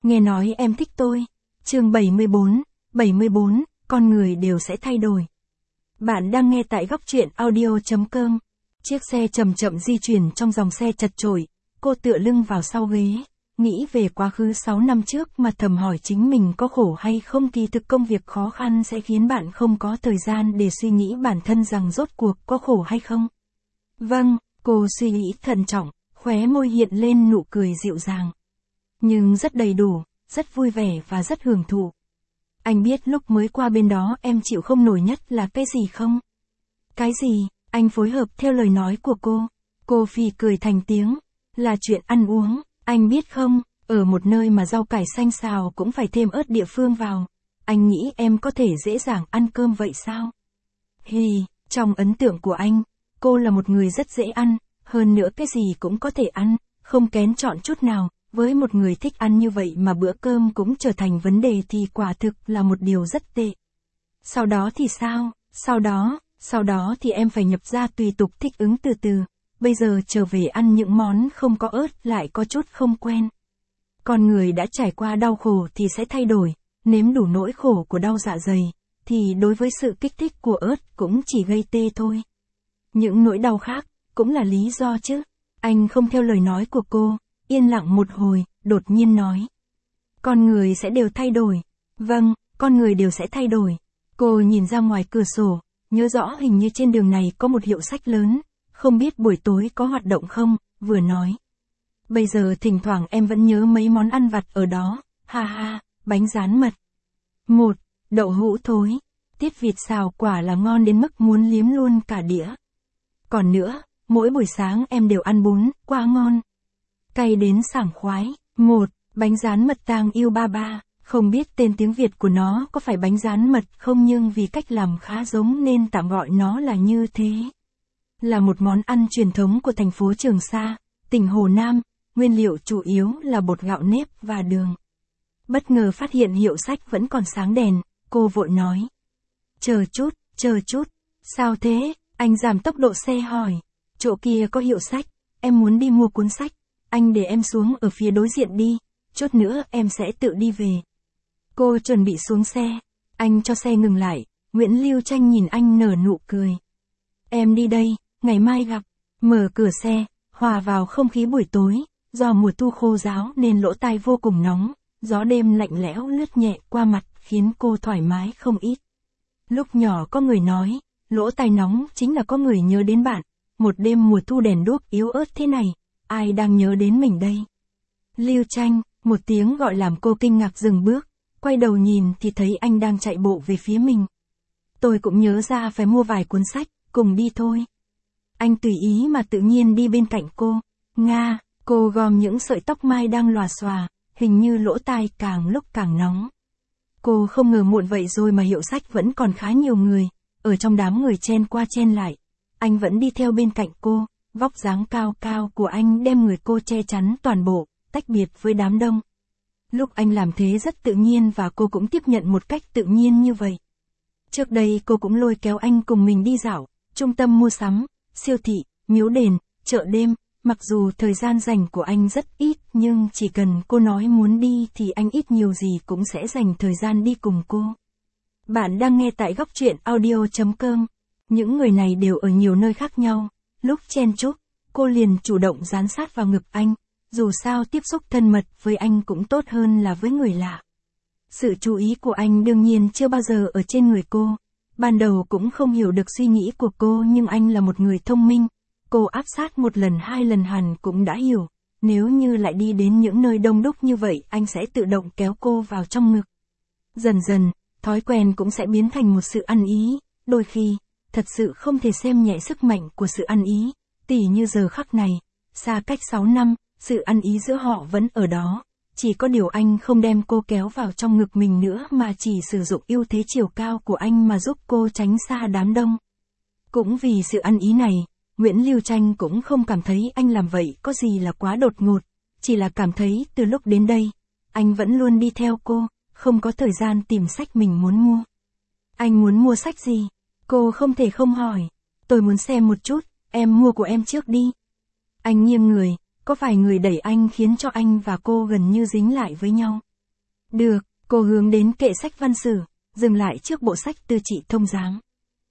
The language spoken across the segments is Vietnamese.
Nghe nói em thích tôi. Chương 74, con người đều sẽ thay đổi. Bạn đang nghe tại góc truyện audio.com. Chiếc xe chậm chậm di chuyển trong dòng xe chật chội, cô tựa lưng vào sau ghế, nghĩ về quá khứ 6 năm trước mà thầm hỏi chính mình có khổ hay không. Kỳ thực công việc khó khăn sẽ khiến bạn không có thời gian để suy nghĩ bản thân rằng rốt cuộc có khổ hay không. Vâng, cô suy nghĩ thận trọng, khóe môi hiện lên nụ cười dịu dàng. Nhưng rất đầy đủ, rất vui vẻ và rất hưởng thụ. Anh biết lúc mới qua bên đó em chịu không nổi nhất là cái gì không? Cái gì? Anh phối hợp theo lời nói của cô. Cô phì cười thành tiếng. Là chuyện ăn uống, anh biết không, ở một nơi mà rau cải xanh xào cũng phải thêm ớt địa phương vào. Anh nghĩ em có thể dễ dàng ăn cơm vậy sao? Trong ấn tượng của anh, cô là một người rất dễ ăn, hơn nữa cái gì cũng có thể ăn, không kén chọn chút nào. Với một người thích ăn như vậy mà bữa cơm cũng trở thành vấn đề thì quả thực là một điều rất tệ. Sau đó thì sao? Sau đó thì em phải nhập gia tùy tục thích ứng từ từ. Bây giờ trở về ăn những món không có ớt lại có chút không quen. Con người đã trải qua đau khổ thì sẽ thay đổi, nếm đủ nỗi khổ của đau dạ dày, thì đối với sự kích thích của ớt cũng chỉ gây tê thôi. Những nỗi đau khác, cũng là lý do chứ. Anh không theo lời nói của cô. Yên lặng một hồi, đột nhiên nói. Con người sẽ đều thay đổi. Vâng, con người đều sẽ thay đổi. Cô nhìn ra ngoài cửa sổ, nhớ rõ hình như trên đường này có một hiệu sách lớn, không biết buổi tối có hoạt động không, vừa nói. Bây giờ thỉnh thoảng em vẫn nhớ mấy món ăn vặt ở đó, bánh rán mật. Đậu hũ thối, tiết vịt xào quả là ngon đến mức muốn liếm luôn cả đĩa. Còn nữa, mỗi buổi sáng em đều ăn bún, quá ngon. Cay đến sảng khoái. Bánh rán mật tang yêu ba ba, không biết tên tiếng Việt của nó có phải bánh rán mật không nhưng vì cách làm khá giống nên tạm gọi nó là như thế. Là một món ăn truyền thống của thành phố Trường Sa, tỉnh Hồ Nam, nguyên liệu chủ yếu là bột gạo nếp và đường. Bất ngờ phát hiện hiệu sách vẫn còn sáng đèn, cô vội nói. Chờ chút, sao thế? Anh giảm tốc độ xe hỏi. Chỗ kia có hiệu sách, em muốn đi mua cuốn sách. Anh để em xuống ở phía đối diện đi, chút nữa em sẽ tự đi về. Cô chuẩn bị xuống xe, anh cho xe ngừng lại, Nguyễn Lưu Tranh nhìn anh nở nụ cười. Em đi đây, ngày mai gặp. Mở cửa xe, hòa vào không khí buổi tối, do mùa thu khô ráo nên lỗ tai vô cùng nóng, gió đêm lạnh lẽo lướt nhẹ qua mặt khiến cô thoải mái không ít. Lúc nhỏ có người nói, lỗ tai nóng chính là có người nhớ đến bạn, một đêm mùa thu đèn đuốc yếu ớt thế này. Ai đang nhớ đến mình đây? Lưu Tranh, một tiếng gọi làm cô kinh ngạc dừng bước, quay đầu nhìn thì thấy anh đang chạy bộ về phía mình. Tôi cũng nhớ ra phải mua vài cuốn sách, cùng đi thôi. Anh tùy ý mà tự nhiên đi bên cạnh cô. Cô gom những sợi tóc mai đang lòa xòa, hình như lỗ tai càng lúc càng nóng. Cô không ngờ muộn vậy rồi mà hiệu sách vẫn còn khá nhiều người, ở trong đám người chen qua chen lại. Anh vẫn đi theo bên cạnh cô. Vóc dáng cao cao của anh đem người cô che chắn toàn bộ, tách biệt với đám đông. Lúc anh làm thế rất tự nhiên và cô cũng tiếp nhận một cách tự nhiên như vậy. Trước đây cô cũng lôi kéo anh cùng mình đi dạo, trung tâm mua sắm, siêu thị, miếu đền, chợ đêm, mặc dù thời gian dành của anh rất ít nhưng chỉ cần cô nói muốn đi thì anh ít nhiều gì cũng sẽ dành thời gian đi cùng cô. Bạn đang nghe tại góc truyện audio.com. Những người này đều ở nhiều nơi khác nhau. Lúc chen chúc, cô liền chủ động dán sát vào ngực anh, dù sao tiếp xúc thân mật với anh cũng tốt hơn là với người lạ. Sự chú ý của anh đương nhiên chưa bao giờ ở trên người cô, ban đầu cũng không hiểu được suy nghĩ của cô nhưng anh là một người thông minh, cô áp sát một lần hai lần hẳn cũng đã hiểu, nếu như lại đi đến những nơi đông đúc như vậy anh sẽ tự động kéo cô vào trong ngực. Dần dần, thói quen cũng sẽ biến thành một sự ăn ý, đôi khi. Thật sự không thể xem nhẹ sức mạnh của sự ăn ý, tỉ như giờ khắc này, xa cách 6 năm, sự ăn ý giữa họ vẫn ở đó, chỉ có điều anh không đem cô kéo vào trong ngực mình nữa mà chỉ sử dụng ưu thế chiều cao của anh mà giúp cô tránh xa đám đông. Cũng vì sự ăn ý này, Nguyễn Lưu Tranh cũng không cảm thấy anh làm vậy có gì là quá đột ngột, chỉ là cảm thấy từ lúc đến đây, anh vẫn luôn đi theo cô, không có thời gian tìm sách mình muốn mua. Anh muốn mua sách gì? Cô không thể không hỏi. Tôi muốn xem một chút, em mua của em trước đi. Anh nghiêng người, có vài người đẩy anh khiến cho anh và cô gần như dính lại với nhau. Được, cô hướng đến kệ sách văn sử, dừng lại trước bộ sách Tư Trị Thông Giám.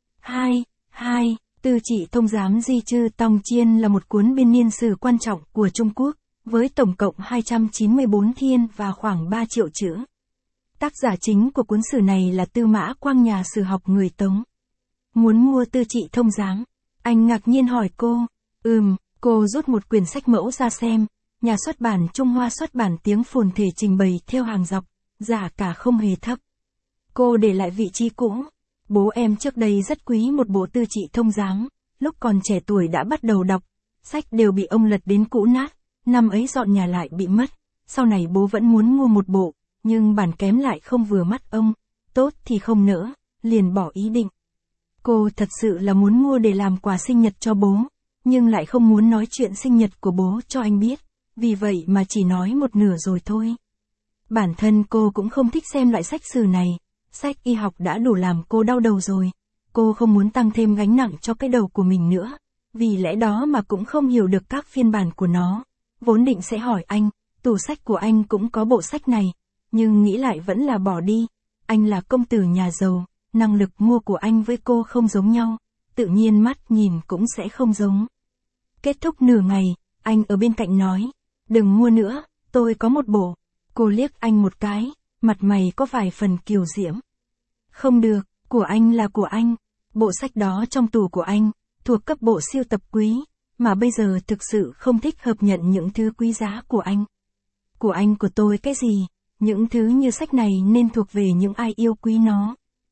2. Tư Trị Thông Giám Di Chư Tong Chiên là một cuốn biên niên sử quan trọng của Trung Quốc, với tổng cộng 294 thiên và khoảng 3 triệu chữ. Tác giả chính của cuốn sử này là Tư Mã Quang, nhà sử học người Tống. Muốn mua Tư Trị Thông Giám? Anh ngạc nhiên hỏi cô. Cô rút một quyển sách mẫu ra xem. Nhà xuất bản Trung Hoa xuất bản tiếng phồn thể trình bày theo hàng dọc, giá cả không hề thấp. Cô để lại vị trí cũ. Bố em trước đây rất quý một bộ Tư Trị Thông Giám, lúc còn trẻ tuổi đã bắt đầu đọc, sách đều bị ông lật đến cũ nát, năm ấy dọn nhà lại bị mất, sau này bố vẫn muốn mua một bộ, nhưng bản kém lại không vừa mắt ông, tốt thì không nỡ, liền bỏ ý định. Cô thật sự là muốn mua để làm quà sinh nhật cho bố, nhưng lại không muốn nói chuyện sinh nhật của bố cho anh biết, vì vậy mà chỉ nói một nửa rồi thôi. Bản thân cô cũng không thích xem loại sách sử này, sách y học đã đủ làm cô đau đầu rồi, cô không muốn tăng thêm gánh nặng cho cái đầu của mình nữa, vì lẽ đó mà cũng không hiểu được các phiên bản của nó. Vốn định sẽ hỏi anh, tủ sách của anh cũng có bộ sách này, nhưng nghĩ lại vẫn là bỏ đi, anh là công tử nhà giàu, năng lực mua của anh với cô không giống nhau, tự nhiên mắt nhìn cũng sẽ không giống. Kết thúc nửa ngày, anh ở bên cạnh nói, đừng mua nữa, tôi có một bộ. Cô liếc anh một cái, mặt mày có vài phần kiều diễm. Không được, của anh là của anh, bộ sách đó trong tủ của anh, thuộc cấp bộ siêu tập quý, mà bây giờ thực sự không thích hợp nhận những thứ quý giá của anh. Của anh của tôi cái gì, những thứ như sách này nên thuộc về những ai yêu quý nó.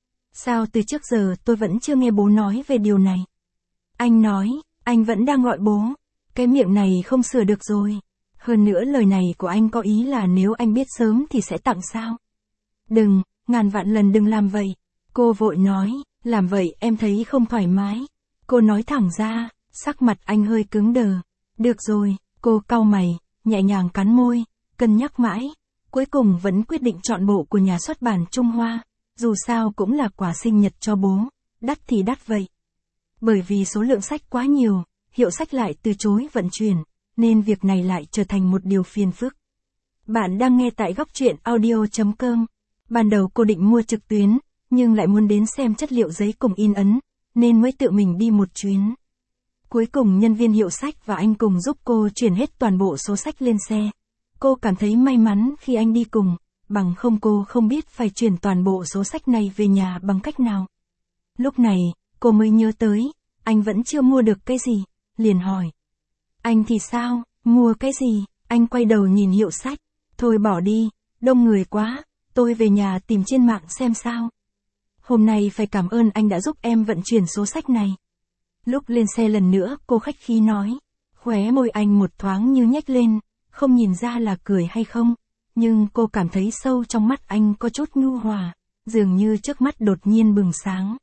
Sao từ trước giờ tôi vẫn chưa nghe bố nói về điều này? Anh nói, anh vẫn đang gọi bố, cái miệng này không sửa được rồi. Hơn nữa lời này của anh có ý là nếu anh biết sớm thì sẽ tặng sao? Đừng, ngàn vạn lần đừng làm vậy. Cô vội nói, làm vậy em thấy không thoải mái. Cô nói thẳng ra, sắc mặt anh hơi cứng đờ. Được rồi, cô cau mày, nhẹ nhàng cắn môi, cân nhắc mãi. Cuối cùng vẫn quyết định chọn bộ của nhà xuất bản Trung Hoa. Dù sao cũng là quà sinh nhật cho bố, đắt thì đắt vậy. Bởi vì số lượng sách quá nhiều, hiệu sách lại từ chối vận chuyển, nên việc này lại trở thành một điều phiền phức. Bạn đang nghe tại góc truyện audio.com. Ban đầu cô định mua trực tuyến, nhưng lại muốn đến xem chất liệu giấy cùng in ấn, nên mới tự mình đi một chuyến. Cuối cùng nhân viên hiệu sách và anh cùng giúp cô chuyển hết toàn bộ số sách lên xe. Cô cảm thấy may mắn khi anh đi cùng, bằng không cô không biết phải chuyển toàn bộ số sách này về nhà bằng cách nào. Lúc này, cô mới nhớ tới, anh vẫn chưa mua được cái gì, liền hỏi. Anh thì sao, mua cái gì? Anh quay đầu nhìn hiệu sách. Thôi bỏ đi, đông người quá, tôi về nhà tìm trên mạng xem sao. Hôm nay phải cảm ơn anh đã giúp em vận chuyển số sách này. Lúc lên xe lần nữa cô khách khí nói. Khóe môi anh một thoáng như nhếch lên, không nhìn ra là cười hay không. Nhưng cô cảm thấy sâu trong mắt anh có chút nhu hòa, dường như trước mắt đột nhiên bừng sáng.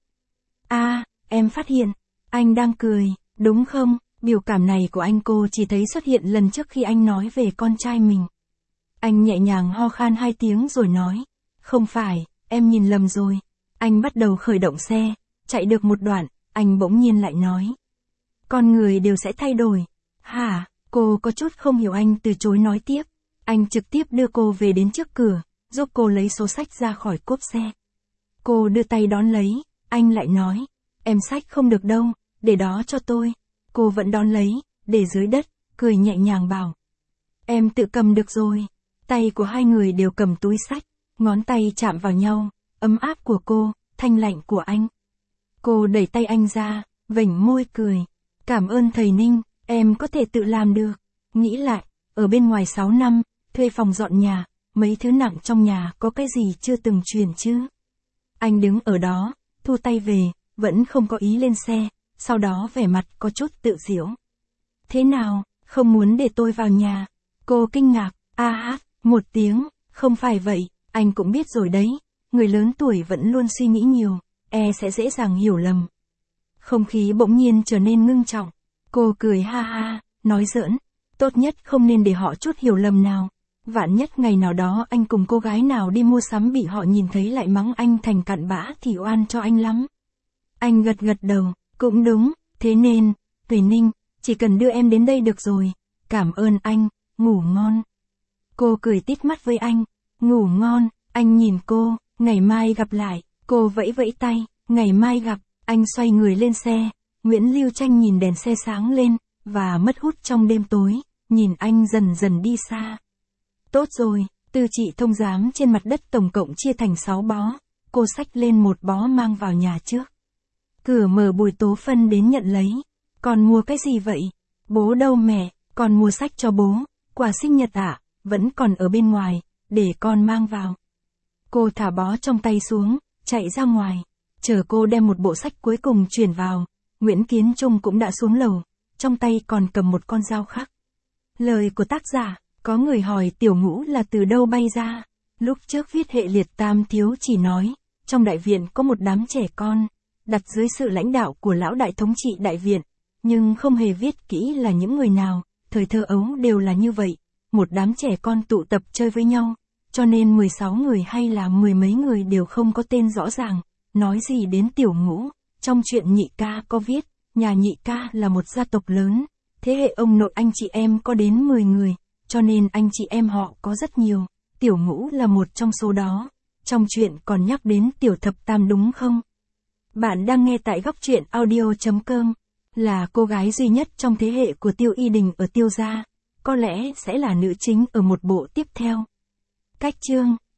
Em phát hiện, anh đang cười, đúng không? Biểu cảm này của anh cô chỉ thấy xuất hiện lần trước khi anh nói về con trai mình. Anh nhẹ nhàng ho khan 2 tiếng rồi nói. Không phải, em nhìn lầm rồi. Anh bắt đầu khởi động xe, chạy được một đoạn, anh bỗng nhiên lại nói. Con người đều sẽ thay đổi. Hả? Cô có chút không hiểu anh từ chối nói tiếp. Anh trực tiếp đưa cô về đến trước cửa, giúp cô lấy số sách ra khỏi cốp xe. Cô đưa tay đón lấy, anh lại nói. Em xách không được đâu, để đó cho tôi. Cô vẫn đón lấy, để dưới đất, cười nhẹ nhàng bảo. Em tự cầm được rồi. Tay của hai người đều cầm túi xách, ngón tay chạm vào nhau, ấm áp của cô, thanh lạnh của anh. Cô đẩy tay anh ra, vểnh môi cười. Cảm ơn thầy Ninh, em có thể tự làm được. Nghĩ lại, ở bên ngoài 6 năm, thuê phòng dọn nhà, mấy thứ nặng trong nhà có cái gì chưa từng chuyển chứ. Anh đứng ở đó, thu tay về, vẫn không có ý lên xe, sau đó vẻ mặt có chút tự giễu. Thế nào, không muốn để tôi vào nhà? Cô kinh ngạc, một tiếng, không phải vậy, anh cũng biết rồi đấy, người lớn tuổi vẫn luôn suy nghĩ nhiều, sẽ dễ dàng hiểu lầm. Không khí bỗng nhiên trở nên ngưng trọng, cô cười ha ha, nói giỡn, tốt nhất không nên để họ chút hiểu lầm nào. Vạn nhất ngày nào đó anh cùng cô gái nào đi mua sắm bị họ nhìn thấy lại mắng anh thành cặn bã thì oan cho anh lắm. Anh gật gật đầu, cũng đúng, thế nên, Tùy Ninh, chỉ cần đưa em đến đây được rồi, cảm ơn anh, ngủ ngon. Cô cười tít mắt với anh, Ngủ ngon, anh nhìn cô, ngày mai gặp lại, cô vẫy vẫy tay, ngày mai gặp, anh xoay người lên xe, Nguyễn Lưu Tranh nhìn đèn xe sáng lên, và mất hút trong đêm tối, nhìn anh dần dần đi xa. Tốt rồi, Tư Trị Thông giám trên mặt đất tổng cộng chia thành 6 bó, cô xách lên một bó mang vào nhà trước. Cửa mở Bùi Tố Phân đến nhận lấy. Con mua cái gì vậy? Bố đâu mẹ, con mua sách cho bố, quà sinh nhật ạ, vẫn còn ở bên ngoài, để con mang vào. Cô thả bó trong tay xuống, chạy ra ngoài, chờ cô đem một bộ sách cuối cùng chuyển vào, Nguyễn Kiến Trung cũng đã xuống lầu, trong tay còn cầm một con dao khắc. Lời của tác giả, có người hỏi Tiểu Ngũ là từ đâu bay ra, lúc trước viết hệ liệt Tam Thiếu chỉ nói, trong đại viện có một đám trẻ con, đặt dưới sự lãnh đạo của lão đại thống trị đại viện, nhưng không hề viết kỹ là những người nào, thời thơ ấu đều là như vậy, một đám trẻ con tụ tập chơi với nhau, cho nên 16 người hay là 10 mấy người đều không có tên rõ ràng, nói gì đến Tiểu Ngũ, trong truyện Nhị Ca có viết, nhà Nhị Ca là một gia tộc lớn, thế hệ ông nội anh chị em có đến 10 người, cho nên anh chị em họ có rất nhiều, Tiểu Ngũ là một trong số đó, trong truyện còn nhắc đến Tiểu Thập Tam đúng không? Bạn đang nghe tại góc truyện audio.com, là cô gái duy nhất trong thế hệ của Tiêu Y Đình ở Tiêu gia, có lẽ sẽ là nữ chính ở một bộ tiếp theo. Cách chương